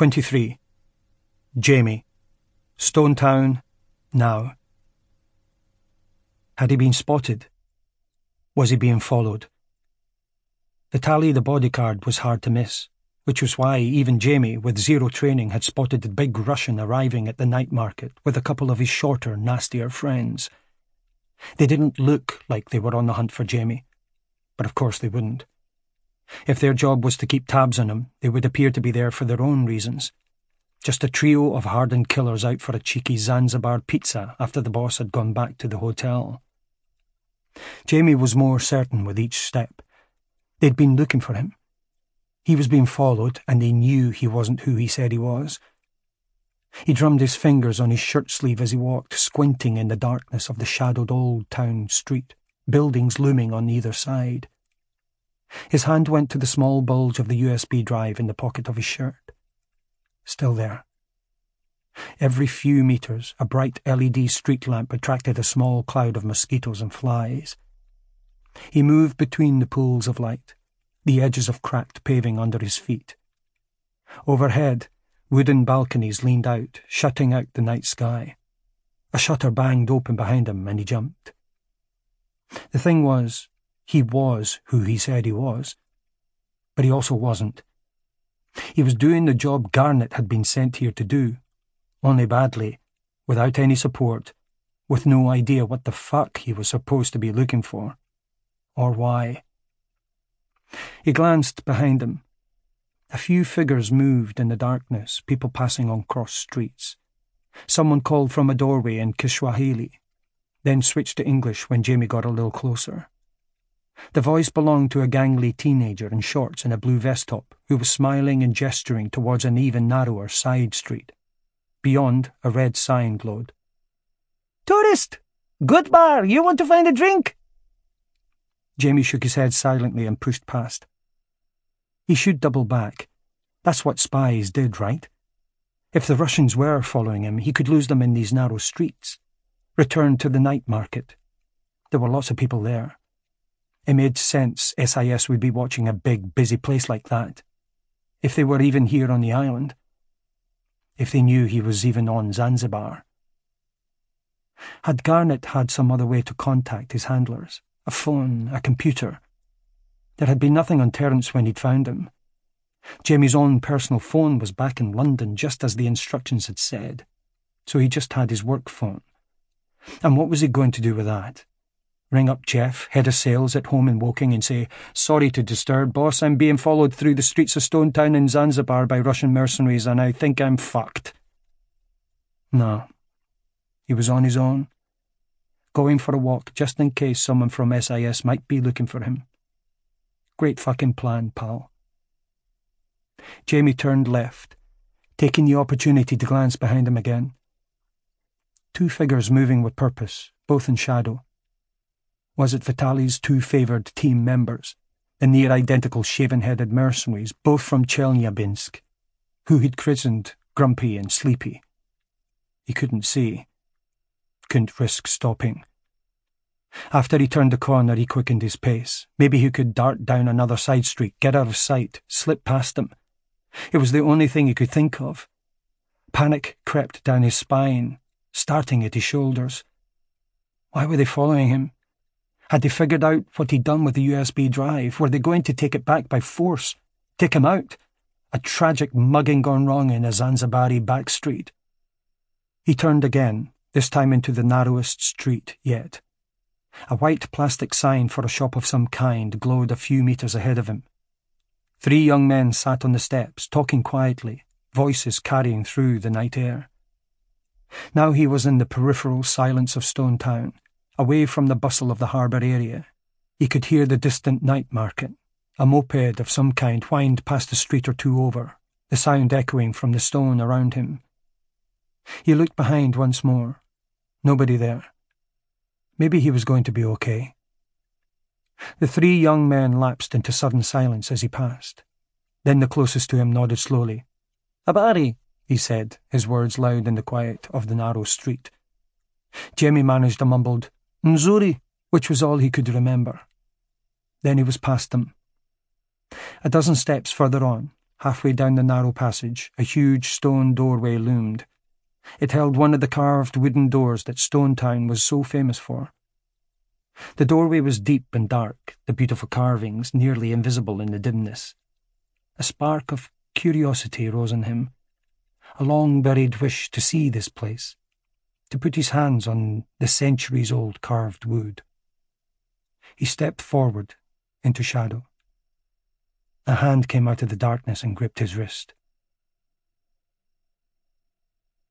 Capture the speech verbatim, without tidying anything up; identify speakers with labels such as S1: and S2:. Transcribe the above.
S1: twenty-three. Jamie. Stonetown, now. Had he been spotted? Was he being followed? Vitaly the bodyguard was hard to miss, which was why even Jamie, with zero training, had spotted the big Russian arriving at the night market with a couple of his shorter, nastier friends. They didn't look like they were on the hunt for Jamie, but of course they wouldn't. If their job was to keep tabs on him, they would appear to be there for their own reasons. Just a trio of hardened killers out for a cheeky Zanzibar pizza after the boss had gone back to the hotel. Jamie was more certain with each step. They'd been looking for him. He was being followed, and they knew he wasn't who he said he was. He drummed his fingers on his shirt sleeve as he walked, squinting in the darkness of the shadowed old town street, buildings looming on either side. His hand went to the small bulge of the U S B drive in the pocket of his shirt. Still there. Every few metres, a bright L E D street lamp attracted a small cloud of mosquitoes and flies. He moved between the pools of light, the edges of cracked paving under his feet. Overhead, wooden balconies leaned out, shutting out the night sky. A shutter banged open behind him, and he jumped. The thing was, he was who he said he was, but he also wasn't. He was doing the job Garnett had been sent here to do, only badly, without any support, with no idea what the fuck he was supposed to be looking for, or why. He glanced behind him. A few figures moved in the darkness, people passing on cross streets. Someone called from a doorway in Kiswahili, then switched to English when Jamie got a little closer. The voice belonged to a gangly teenager in shorts and a blue vest top who was smiling and gesturing towards an even narrower side street. Beyond, a red sign glowed. "Tourist! Good bar! You want to find a drink?" Jamie shook his head silently and pushed past. He should double back. That's what spies did, right? If the Russians were following him, he could lose them in these narrow streets. Return to the night market. There were lots of people there. It made sense S I S would be watching a big, busy place like that. If they were even here on the island. If they knew he was even on Zanzibar. Had Garnett had some other way to contact his handlers? A phone, a computer? There had been nothing on Terence when he'd found him. Jamie's own personal phone was back in London just as the instructions had said, so he just had his work phone. And what was he going to do with that? Ring up Jeff, head of sales at home in Woking, and say, "Sorry to disturb, boss, I'm being followed through the streets of Stonetown in Zanzibar by Russian mercenaries and I think I'm fucked." No. He was on his own, going for a walk just in case someone from S I S might be looking for him. Great fucking plan, pal. Jamie turned left, taking the opportunity to glance behind him again. Two figures moving with purpose, both in shadow. Was it Vitaly's two favoured team members, the near-identical shaven-headed mercenaries, both from Chelyabinsk, who he'd christened Grumpy and Sleepy? He couldn't see. Couldn't risk stopping. After he turned the corner, he quickened his pace. Maybe he could dart down another side street, get out of sight, slip past them. It was the only thing he could think of. Panic crept down his spine, starting at his shoulders. Why were they following him? Had they figured out what he'd done with the U S B drive? Were they going to take it back by force? Take him out? A tragic mugging gone wrong in a Zanzibari back street. He turned again, this time into the narrowest street yet. A white plastic sign for a shop of some kind glowed a few metres ahead of him. Three young men sat on the steps, talking quietly, voices carrying through the night air. Now he was in the peripheral silence of Stonetown, away from the bustle of the harbour area. He could hear the distant night market. A moped of some kind whined past a street or two over, the sound echoing from the stone around him. He looked behind once more. Nobody there. Maybe he was going to be okay. The three young men lapsed into sudden silence as he passed. Then the closest to him nodded slowly. "Habari," he said, his words loud in the quiet of the narrow street. Jamie managed a mumbled "Nzuri," which was all he could remember. Then he was past them. A dozen steps further on, Halfway down the narrow passage, a huge stone doorway loomed. It held one of the carved wooden doors that Stone Town was so famous for. The doorway was deep and dark, the beautiful carvings nearly invisible in the dimness. A spark of curiosity rose in him, a long-buried wish to see this place, to put his hands on the centuries-old carved wood. He stepped forward into shadow. A hand came out of the darkness and gripped his wrist.